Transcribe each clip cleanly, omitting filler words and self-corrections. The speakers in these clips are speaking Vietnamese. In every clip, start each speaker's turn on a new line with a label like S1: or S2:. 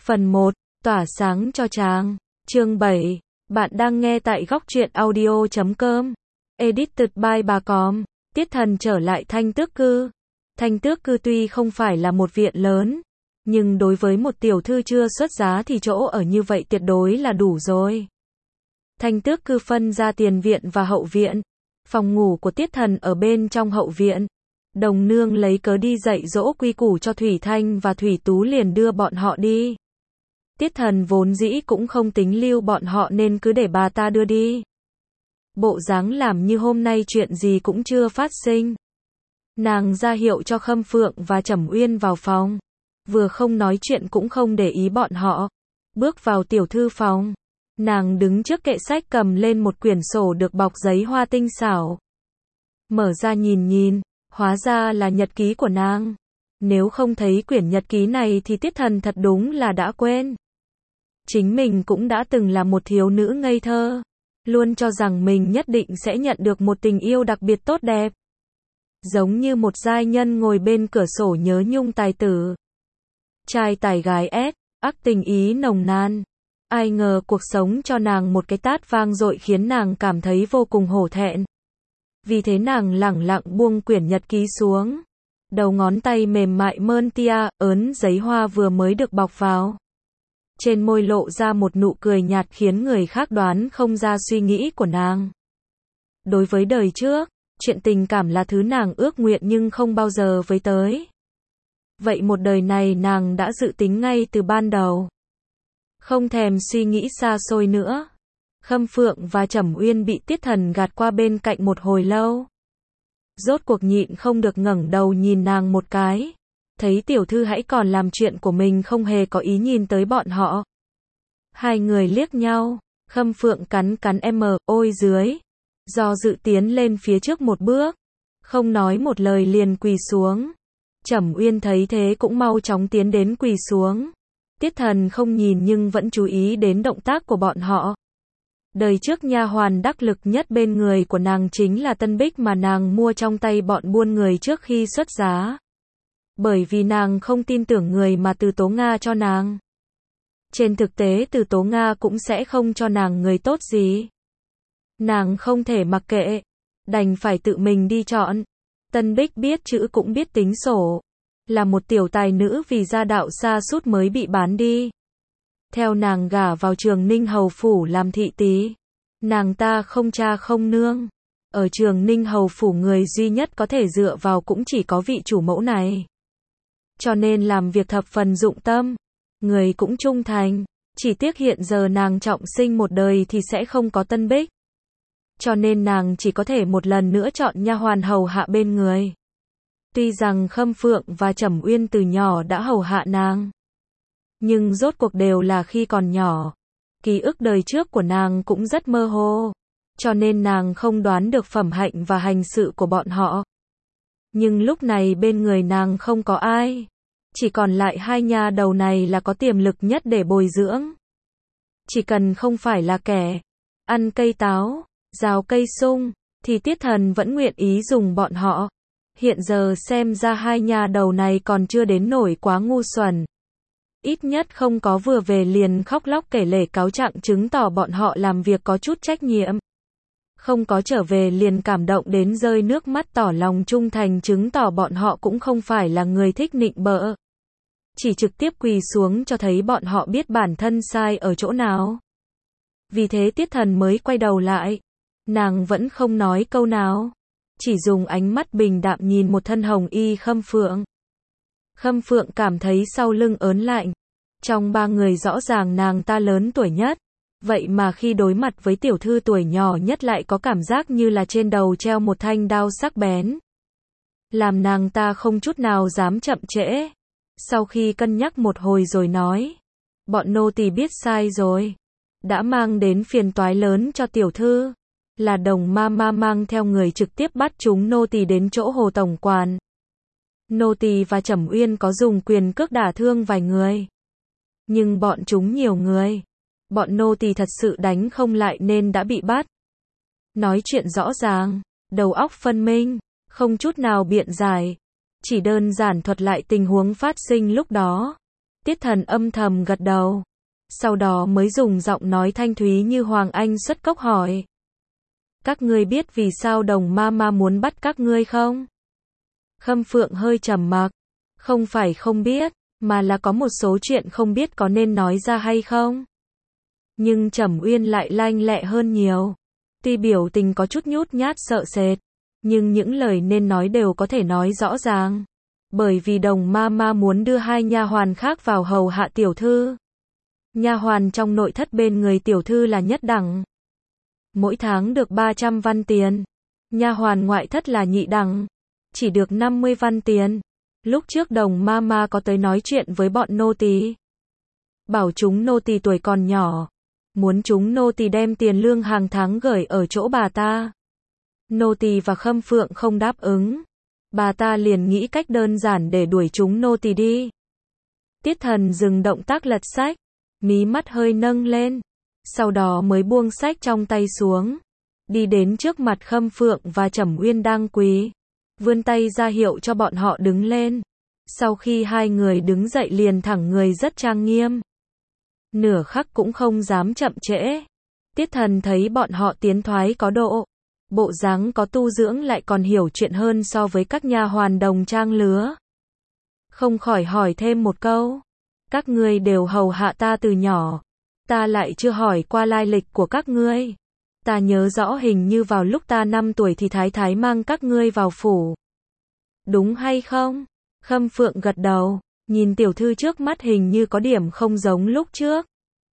S1: Phần 1. Tỏa sáng cho chàng. Chương 7. Bạn đang nghe tại góc truyện audio.com. Edited by bà Com. Tiết Thần trở lại Thanh Tước Cư. Thanh Tước Cư tuy không phải là một viện lớn, nhưng đối với một tiểu thư chưa xuất giá thì chỗ ở như vậy tuyệt đối là đủ rồi. Thanh Tước Cư phân ra tiền viện và hậu viện. Phòng ngủ của Tiết Thần ở bên trong hậu viện. Đồng nương lấy cớ đi dạy dỗ quy củ cho Thủy Thanh và Thủy Tú liền đưa bọn họ đi. Tiết Thần vốn dĩ cũng không tính lưu bọn họ nên cứ để bà ta đưa đi. Bộ dáng làm như hôm nay chuyện gì cũng chưa phát sinh. Nàng ra hiệu cho Khâm Phượng và Trầm Uyên vào phòng. Vừa không nói chuyện cũng không để ý bọn họ. Bước vào tiểu thư phòng. Nàng đứng trước kệ sách cầm lên một quyển sổ được bọc giấy hoa tinh xảo. Mở ra nhìn, hóa ra là nhật ký của nàng. Nếu không thấy quyển nhật ký này thì Tiết Thần thật đúng là đã quên. Chính mình cũng đã từng là một thiếu nữ ngây thơ. Luôn cho rằng mình nhất định sẽ nhận được một tình yêu đặc biệt tốt đẹp. Giống như một giai nhân ngồi bên cửa sổ nhớ nhung tài tử. Trai tài gái ép, ác tình ý nồng nàn. Ai ngờ cuộc sống cho nàng một cái tát vang dội khiến nàng cảm thấy vô cùng hổ thẹn. Vì thế nàng lẳng lặng buông quyển nhật ký xuống. Đầu ngón tay mềm mại mơn tia, ớn giấy hoa vừa mới được bọc vào. Trên môi lộ ra một nụ cười nhạt khiến người khác đoán không ra suy nghĩ của nàng. Đối với đời trước, chuyện tình cảm là thứ nàng ước nguyện nhưng không bao giờ với tới. Vậy một đời này nàng đã dự tính ngay từ ban đầu. Không thèm suy nghĩ xa xôi nữa. Khâm Phượng và Trầm Uyên bị Tiết Thần gạt qua bên cạnh một hồi lâu. Rốt cuộc nhịn không được ngẩng đầu nhìn nàng một cái. Thấy tiểu thư hãy còn làm chuyện của mình không hề có ý nhìn tới bọn họ. Hai người liếc nhau. Khâm Phượng cắn ôi dưới. Do dự tiến lên phía trước một bước. Không nói một lời liền quỳ xuống. Trầm Uyên thấy thế cũng mau chóng tiến đến quỳ xuống. Tiết Thần không nhìn nhưng vẫn chú ý đến động tác của bọn họ. Đời trước nha hoàn đắc lực nhất bên người của nàng chính là Tân Bích mà nàng mua trong tay bọn buôn người trước khi xuất giá. Bởi vì nàng không tin tưởng người mà Từ Tố Nga cho nàng. Trên thực tế Từ Tố Nga cũng sẽ không cho nàng người tốt gì. Nàng không thể mặc kệ, đành phải tự mình đi chọn. Tân Bích biết chữ cũng biết tính sổ. Là một tiểu tài nữ vì gia đạo sa sút mới bị bán đi. Theo nàng gả vào Trường Ninh Hầu Phủ làm thị tý. Nàng ta không cha không nương. Ở Trường Ninh Hầu Phủ người duy nhất có thể dựa vào cũng chỉ có vị chủ mẫu này. Cho nên làm việc thập phần dụng tâm. Người cũng trung thành. Chỉ tiếc hiện giờ nàng trọng sinh một đời thì sẽ không có Tân Bích. Cho nên nàng chỉ có thể một lần nữa chọn nha hoàn hầu hạ bên người. Tuy rằng Khâm Phượng và Trầm Uyên từ nhỏ đã hầu hạ nàng. Nhưng rốt cuộc đều là khi còn nhỏ. Ký ức đời trước của nàng cũng rất mơ hồ. Cho nên nàng không đoán được phẩm hạnh và hành sự của bọn họ. Nhưng lúc này bên người nàng không có ai. Chỉ còn lại hai nha đầu này là có tiềm lực nhất để bồi dưỡng. Chỉ cần không phải là kẻ ăn cây táo, rào cây sung, thì Tiết Thần vẫn nguyện ý dùng bọn họ. Hiện giờ xem ra hai nha đầu này còn chưa đến nổi quá ngu xuẩn. Ít nhất không có vừa về liền khóc lóc kể lể cáo trạng chứng tỏ bọn họ làm việc có chút trách nhiệm. Không có trở về liền cảm động đến rơi nước mắt tỏ lòng trung thành chứng tỏ bọn họ cũng không phải là người thích nịnh bợ. Chỉ trực tiếp quỳ xuống cho thấy bọn họ biết bản thân sai ở chỗ nào. Vì thế Tiết Thần mới quay đầu lại. Nàng vẫn không nói câu nào. Chỉ dùng ánh mắt bình đạm nhìn một thân hồng y Khâm Phượng. Khâm Phượng cảm thấy sau lưng ớn lạnh. Trong ba người rõ ràng nàng ta lớn tuổi nhất. Vậy mà khi đối mặt với tiểu thư tuổi nhỏ nhất lại có cảm giác như là trên đầu treo một thanh đao sắc bén. Làm nàng ta không chút nào dám chậm trễ. Sau khi cân nhắc một hồi rồi nói. Bọn nô tỳ biết sai rồi. Đã mang đến phiền toái lớn cho tiểu thư. Là Đồng ma ma mang theo người trực tiếp bắt chúng nô tỳ đến chỗ Hồ tổng quản. Nô tỳ và Trầm Uyên có dùng quyền cước đả thương vài người. Nhưng bọn chúng nhiều người. Bọn nô tỳ thật sự đánh không lại nên đã bị bắt. Nói chuyện rõ ràng, đầu óc phân minh, không chút nào biện giải. Chỉ đơn giản thuật lại tình huống phát sinh lúc đó. Tiết Thần âm thầm gật đầu. Sau đó mới dùng giọng nói thanh thúy như Hoàng Anh xuất cốc hỏi. Các ngươi biết vì sao Đồng Mama muốn bắt các ngươi không? Khâm Phượng hơi trầm mặc. Không phải không biết, mà là có một số chuyện không biết có nên nói ra hay không. Nhưng Trầm Uyên lại lanh lẹ hơn nhiều. Tuy biểu tình có chút nhút nhát sợ sệt, nhưng những lời nên nói đều có thể nói rõ ràng. Bởi vì Đồng Mama muốn đưa 2 nha hoàn khác vào hầu hạ tiểu thư. Nha hoàn trong nội thất bên người tiểu thư là nhất đẳng. Mỗi tháng được 300 văn tiền. Nha hoàn ngoại thất là nhị đẳng. Chỉ được 50 văn tiền. Lúc trước Đồng Mama có tới nói chuyện với bọn nô tỳ. Bảo chúng nô tỳ tuổi còn nhỏ. Muốn chúng nô tỳ đem tiền lương hàng tháng gửi ở chỗ bà ta. Nô tỳ và Khâm Phượng không đáp ứng. Bà ta liền nghĩ cách đơn giản để đuổi chúng nô tỳ đi. Tiết Thần dừng động tác lật sách. Mí mắt hơi nâng lên. Sau đó mới buông sách trong tay xuống. Đi đến trước mặt Khâm Phượng và Trầm Uyên đang quỳ. Vươn tay ra hiệu cho bọn họ đứng lên. Sau khi 2 người đứng dậy liền thẳng người rất trang nghiêm. Nửa khắc cũng không dám chậm trễ. Tiết Thần thấy bọn họ tiến thoái có độ. Bộ dáng có tu dưỡng lại còn hiểu chuyện hơn so với các nha hoàn đồng trang lứa. Không khỏi hỏi thêm một câu. Các ngươi đều hầu hạ ta từ nhỏ. Ta lại chưa hỏi qua lai lịch của các ngươi. Ta nhớ rõ hình như vào lúc ta 5 tuổi thì thái thái mang các ngươi vào phủ. Đúng hay không? Khâm Phượng gật đầu, nhìn tiểu thư trước mắt hình như có điểm không giống lúc trước.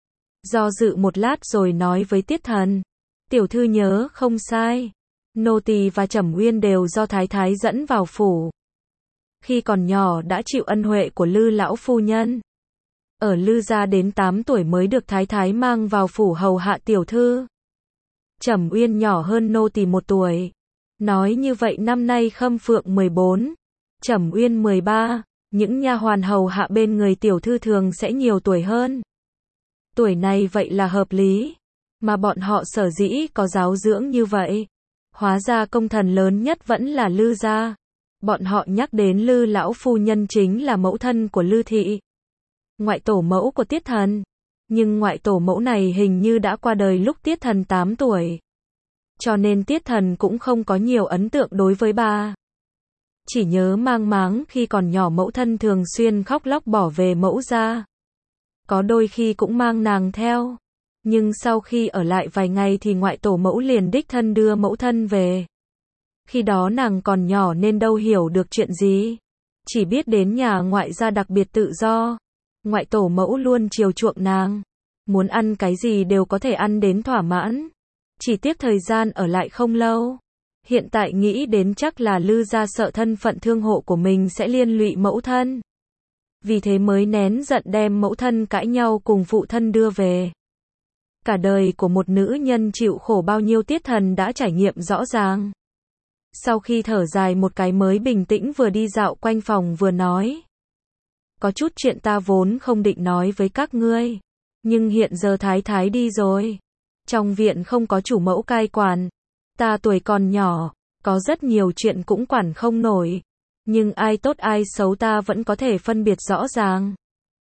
S1: Do dự một lát rồi nói với Tiết Thần. Tiểu thư nhớ không sai. Nô tỳ và Trầm Uyên đều do thái thái dẫn vào phủ. Khi còn nhỏ đã chịu ân huệ của Lư lão phu nhân. Ở Lư gia đến 8 tuổi mới được thái thái mang vào phủ hầu hạ tiểu thư. Trầm Uyên nhỏ hơn nô tỳ 1 tuổi. Nói như vậy năm nay Khâm Phượng 14, Trầm Uyên 13, những nha hoàn hầu hạ bên người tiểu thư thường sẽ nhiều tuổi hơn. Tuổi này vậy là hợp lý, mà bọn họ sở dĩ có giáo dưỡng như vậy. Hóa ra công thần lớn nhất vẫn là Lư gia. Bọn họ nhắc đến Lư lão phu nhân chính là mẫu thân của Lư thị. Ngoại tổ mẫu của Tiết Thần. Nhưng ngoại tổ mẫu này hình như đã qua đời lúc Tiết Thần 8 tuổi. Cho nên Tiết Thần cũng không có nhiều ấn tượng đối với bà. Chỉ nhớ mang máng khi còn nhỏ mẫu thân thường xuyên khóc lóc bỏ về mẫu gia. Có đôi khi cũng mang nàng theo. Nhưng sau khi ở lại vài ngày thì ngoại tổ mẫu liền đích thân đưa mẫu thân về. Khi đó nàng còn nhỏ nên đâu hiểu được chuyện gì. Chỉ biết đến nhà ngoại gia đặc biệt tự do. Ngoại tổ mẫu luôn chiều chuộng nàng. Muốn ăn cái gì đều có thể ăn đến thỏa mãn. Chỉ tiếc thời gian ở lại không lâu. Hiện tại nghĩ đến chắc là Lư gia sợ thân phận thương hộ của mình sẽ liên lụy mẫu thân. Vì thế mới nén giận đem mẫu thân cãi nhau cùng phụ thân đưa về. Cả đời của một nữ nhân chịu khổ bao nhiêu Tiết Thần đã trải nghiệm rõ ràng. Sau khi thở dài một cái mới bình tĩnh vừa đi dạo quanh phòng vừa nói. Có chút chuyện ta vốn không định nói với các ngươi. Nhưng hiện giờ thái thái đi rồi. Trong viện không có chủ mẫu cai quản. Ta tuổi còn nhỏ, có rất nhiều chuyện cũng quản không nổi. Nhưng ai tốt ai xấu ta vẫn có thể phân biệt rõ ràng.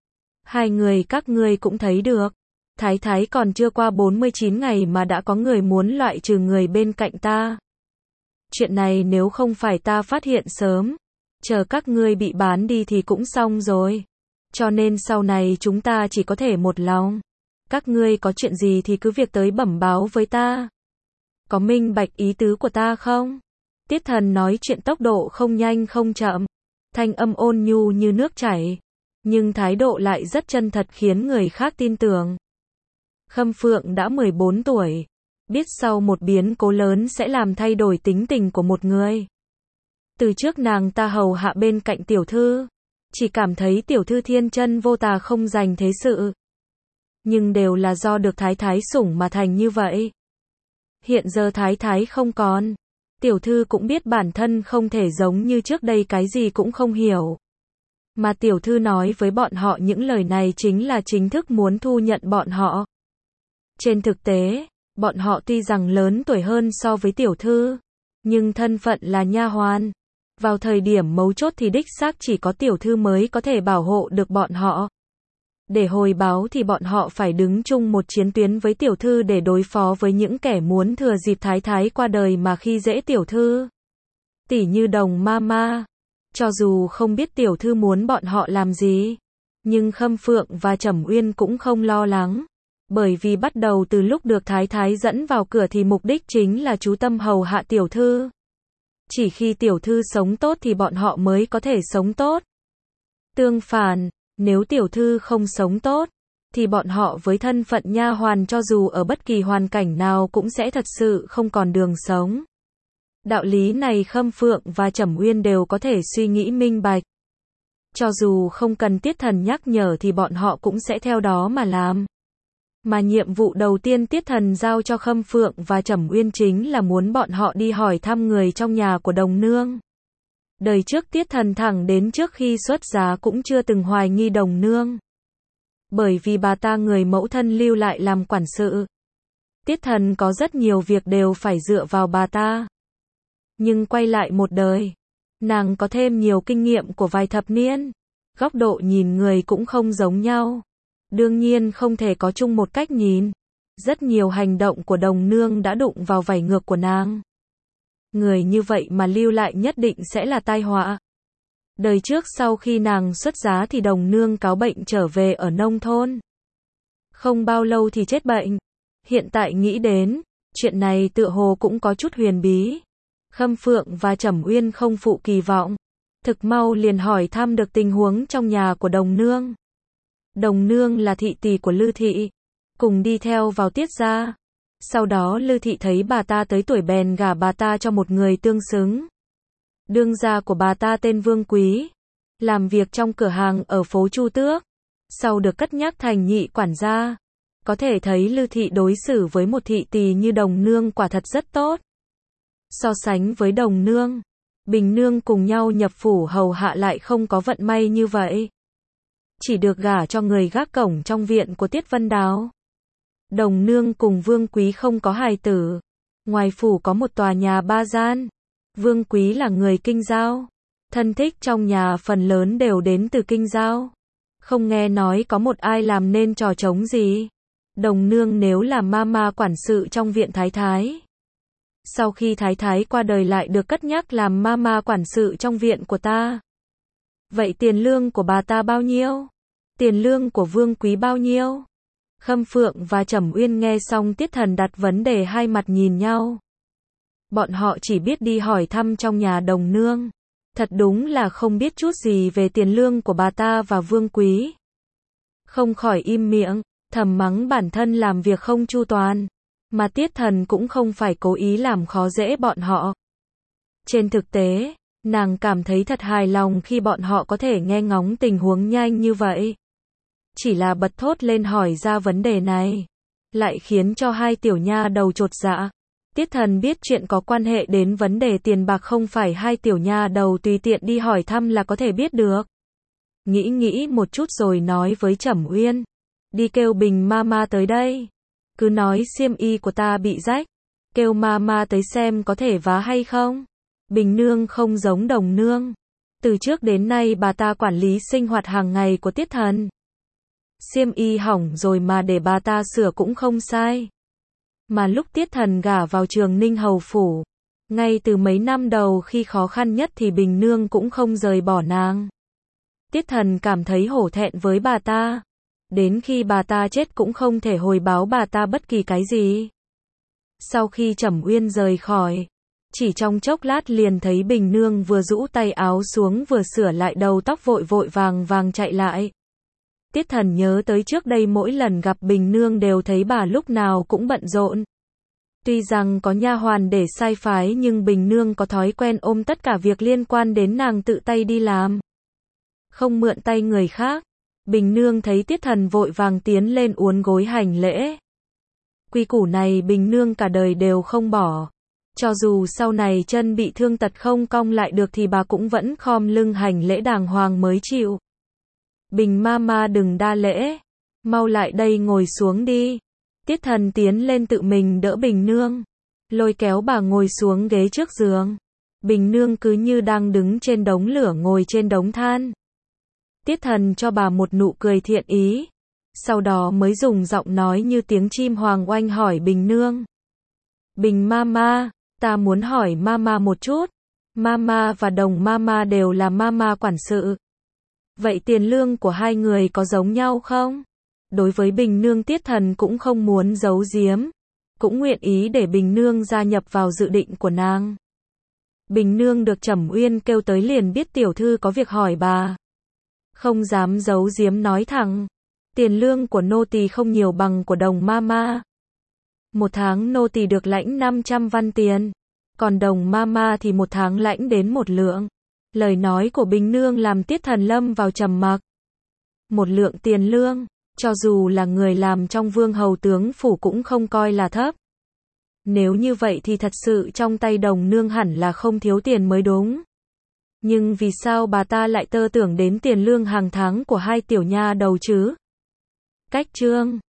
S1: 2 người các ngươi cũng thấy được. Thái thái còn chưa qua 49 ngày mà đã có người muốn loại trừ người bên cạnh ta. Chuyện này nếu không phải ta phát hiện sớm, chờ các ngươi bị bán đi thì cũng xong rồi. Cho nên sau này chúng ta chỉ có thể một lòng. Các ngươi có chuyện gì thì cứ việc tới bẩm báo với ta. Có minh bạch ý tứ của ta không? Tiết Thần nói chuyện tốc độ không nhanh không chậm. Thanh âm ôn nhu như nước chảy. Nhưng thái độ lại rất chân thật khiến người khác tin tưởng. Khâm Phượng đã 14 tuổi. Biết sau một biến cố lớn sẽ làm thay đổi tính tình của một người. Từ trước nàng ta hầu hạ bên cạnh tiểu thư. Chỉ cảm thấy tiểu thư thiên chân vô tà không dành thế sự. Nhưng đều là do được thái thái sủng mà thành như vậy. Hiện giờ thái thái không còn. Tiểu thư cũng biết bản thân không thể giống như trước đây cái gì cũng không hiểu. Mà tiểu thư nói với bọn họ những lời này chính là chính thức muốn thu nhận bọn họ. Trên thực tế, bọn họ tuy rằng lớn tuổi hơn so với tiểu thư, nhưng thân phận là nha hoàn. Vào thời điểm mấu chốt thì đích xác chỉ có tiểu thư mới có thể bảo hộ được bọn họ. Để hồi báo thì bọn họ phải đứng chung một chiến tuyến với tiểu thư để đối phó với những kẻ muốn thừa dịp thái thái qua đời mà khi dễ tiểu thư. Tỉ như Đồng Mama. Cho dù không biết tiểu thư muốn bọn họ làm gì, nhưng Khâm Phượng và Trầm Uyên cũng không lo lắng. Bởi vì bắt đầu từ lúc được thái thái dẫn vào cửa thì mục đích chính là chú tâm hầu hạ tiểu thư. Chỉ khi tiểu thư sống tốt thì bọn họ mới có thể sống tốt. Tương phản, nếu tiểu thư không sống tốt, thì bọn họ với thân phận nha hoàn cho dù ở bất kỳ hoàn cảnh nào cũng sẽ thật sự không còn đường sống. Đạo lý này Khâm Phượng và Trầm Uyên đều có thể suy nghĩ minh bạch. Cho dù không cần Tiết Thần nhắc nhở thì bọn họ cũng sẽ theo đó mà làm. Mà nhiệm vụ đầu tiên Tiết Thần giao cho Khâm Phượng và Trầm Uyên chính là muốn bọn họ đi hỏi thăm người trong nhà của Đồng Nương. Đời trước Tiết Thần thẳng đến trước khi xuất giá cũng chưa từng hoài nghi Đồng Nương. Bởi vì bà ta người mẫu thân lưu lại làm quản sự. Tiết Thần có rất nhiều việc đều phải dựa vào bà ta. Nhưng quay lại một đời, nàng có thêm nhiều kinh nghiệm của vài thập niên. Góc độ nhìn người cũng không giống nhau. Đương nhiên không thể có chung một cách nhìn. Rất nhiều hành động của Đồng Nương đã đụng vào vảy ngược của nàng. Người như vậy mà lưu lại nhất định sẽ là tai họa. Đời trước sau khi nàng xuất giá thì Đồng Nương cáo bệnh trở về ở nông thôn. Không bao lâu thì chết bệnh. Hiện tại nghĩ đến, chuyện này tựa hồ cũng có chút huyền bí. Khâm Phượng và Trầm Uyên không phụ kỳ vọng. Thực mau liền hỏi thăm được tình huống trong nhà của Đồng Nương. Đồng Nương là thị tỳ của Lư thị, cùng đi theo vào Tiết gia. Sau đó Lư thị thấy bà ta tới tuổi bèn gả bà ta cho một người tương xứng. Đương gia của bà ta tên Vương Quý, làm việc trong cửa hàng ở phố Chu Tước, sau được cất nhắc thành nhị quản gia. Có thể thấy Lư thị đối xử với một thị tỳ như Đồng Nương quả thật rất tốt. So sánh với Đồng Nương, Bình Nương cùng nhau nhập phủ hầu hạ lại không có vận may như vậy. Chỉ được gả cho người gác cổng trong viện của Tiết Vân Đào. Đồng Nương cùng Vương Quý không có hài tử. Ngoài phủ có một tòa nhà 3 gian. Vương Quý là người Kinh Giao. Thân thích trong nhà phần lớn đều đến từ Kinh Giao. Không nghe nói có một ai làm nên trò trống gì. Đồng Nương nếu là mama quản sự trong viện Thái Thái. Sau khi Thái Thái qua đời lại được cất nhắc làm mama quản sự trong viện của ta. Vậy tiền lương của bà ta bao nhiêu? Tiền lương của Vương Quý bao nhiêu? Khâm Phượng và Trầm Uyên nghe xong Tiết Thần đặt vấn đề hai mặt nhìn nhau. Bọn họ chỉ biết đi hỏi thăm trong nhà Đồng Nương. Thật đúng là không biết chút gì về tiền lương của bà ta và Vương Quý. Không khỏi im miệng, thầm mắng bản thân làm việc không chu toàn. Mà Tiết Thần cũng không phải cố ý làm khó dễ bọn họ. Trên thực tế, nàng cảm thấy thật hài lòng khi bọn họ có thể nghe ngóng tình huống nhanh như vậy. Chỉ là bật thốt lên hỏi ra vấn đề này, lại khiến cho hai tiểu nha đầu chột dạ. Tiết Thần biết chuyện có quan hệ đến vấn đề tiền bạc không phải hai tiểu nha đầu tùy tiện đi hỏi thăm là có thể biết được. Nghĩ một chút rồi nói với Trầm Uyên, đi kêu Bình Mama tới đây. Cứ nói xiêm y của ta bị rách, kêu Mama tới xem có thể vá hay không. Bình Nương không giống Đồng Nương. Từ trước đến nay bà ta quản lý sinh hoạt hàng ngày của Tiết Thần. Xiêm y hỏng rồi mà để bà ta sửa cũng không sai. Mà lúc Tiết Thần gả vào Trường Ninh hầu phủ, ngay từ mấy năm đầu khi khó khăn nhất thì Bình Nương cũng không rời bỏ nàng. Tiết Thần cảm thấy hổ thẹn với bà ta. Đến khi bà ta chết cũng không thể hồi báo bà ta bất kỳ cái gì. Sau khi Trầm Uyên rời khỏi, chỉ trong chốc lát liền thấy Bình Nương vừa rũ tay áo xuống vừa sửa lại đầu tóc vội vàng chạy lại. Tiết Thần nhớ tới trước đây mỗi lần gặp Bình Nương đều thấy bà lúc nào cũng bận rộn. Tuy rằng có nha hoàn để sai phái nhưng Bình Nương có thói quen ôm tất cả việc liên quan đến nàng tự tay đi làm. Không mượn tay người khác. Bình Nương thấy Tiết Thần vội vàng tiến lên uốn gối hành lễ. Quy củ này Bình Nương cả đời đều không bỏ. Cho dù sau này chân bị thương tật không cong lại được thì bà cũng vẫn khom lưng hành lễ đàng hoàng mới chịu. Bình Mama đừng đa lễ. Mau lại đây ngồi xuống đi. Tiết Thần tiến lên tự mình đỡ Bình Nương. Lôi kéo bà ngồi xuống ghế trước giường. Bình Nương cứ như đang đứng trên đống lửa ngồi trên đống than. Tiết Thần cho bà một nụ cười thiện ý. sau đó mới dùng giọng nói như tiếng chim hoàng oanh hỏi Bình Nương. Bình Mama, ta muốn hỏi Mama một chút. Mama và Đồng Mama đều là Mama quản sự. Vậy tiền lương của hai người có giống nhau không? Đối với Bình Nương Tiết Thần cũng không muốn giấu giếm, cũng nguyện ý để Bình Nương gia nhập vào dự định của nàng. Bình Nương được Trầm Uyên kêu tới liền biết tiểu thư có việc hỏi bà. Không dám giấu giếm nói thẳng, tiền lương của nô tỳ không nhiều bằng của Đồng Mama. Một tháng nô tỳ được lãnh 500 văn tiền, còn Đồng Mama thì một tháng lãnh đến 1 lượng. Lời nói của Bình Nương làm Tiết Thần lâm vào trầm mặc. 1 lượng tiền lương, cho dù là người làm trong Vương hầu tướng phủ cũng không coi là thấp. Nếu như vậy thì thật sự trong tay Đồng nương hẳn là không thiếu tiền mới đúng. Nhưng vì sao bà ta lại tơ tưởng đến tiền lương hàng tháng của hai tiểu nha đầu chứ? Cách chương